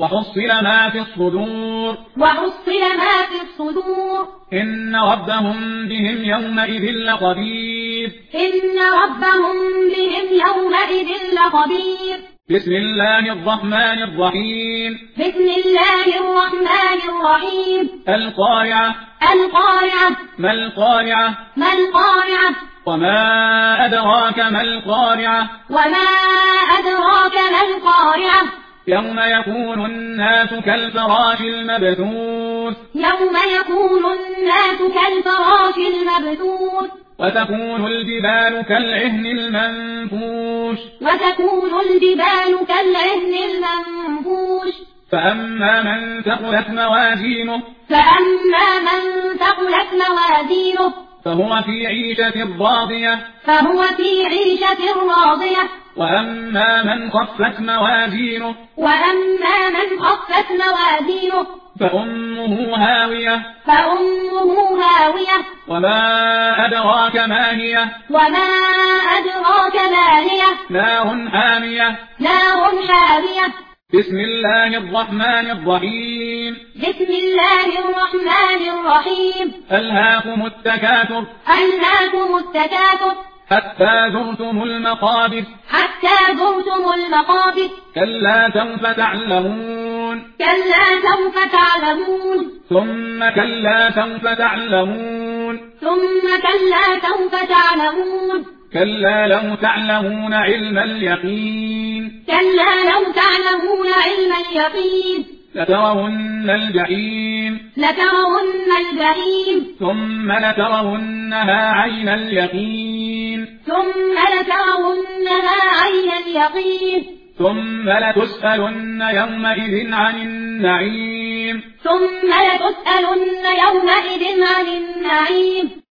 وحصل ما في الصدور إن ربهم بهم يومئذ لخبير بسم الله الرحمن الرحيم القارعة ما القارعة وما أدراك ما القارعة يوم يكون الناس كالفراش المبثوث وتكون الجبال كالعهن المنفوش فأما من ثقلت موازينه فهو في عيشة راضية وأما من خفت موازينه فأمه هاوية وما أدراك ما هي نار حامية بسم الله الرحمن الرحيم ألهاكم التكاثر حتى زرتم المقابر كلا سوف تعلمون ثم كلا سوف تعلمون كلا لو تعلمون علم اليقين لترون الجحيم ثم لترونها عين اليقين ثم لتسألن يومئذ عن النعيم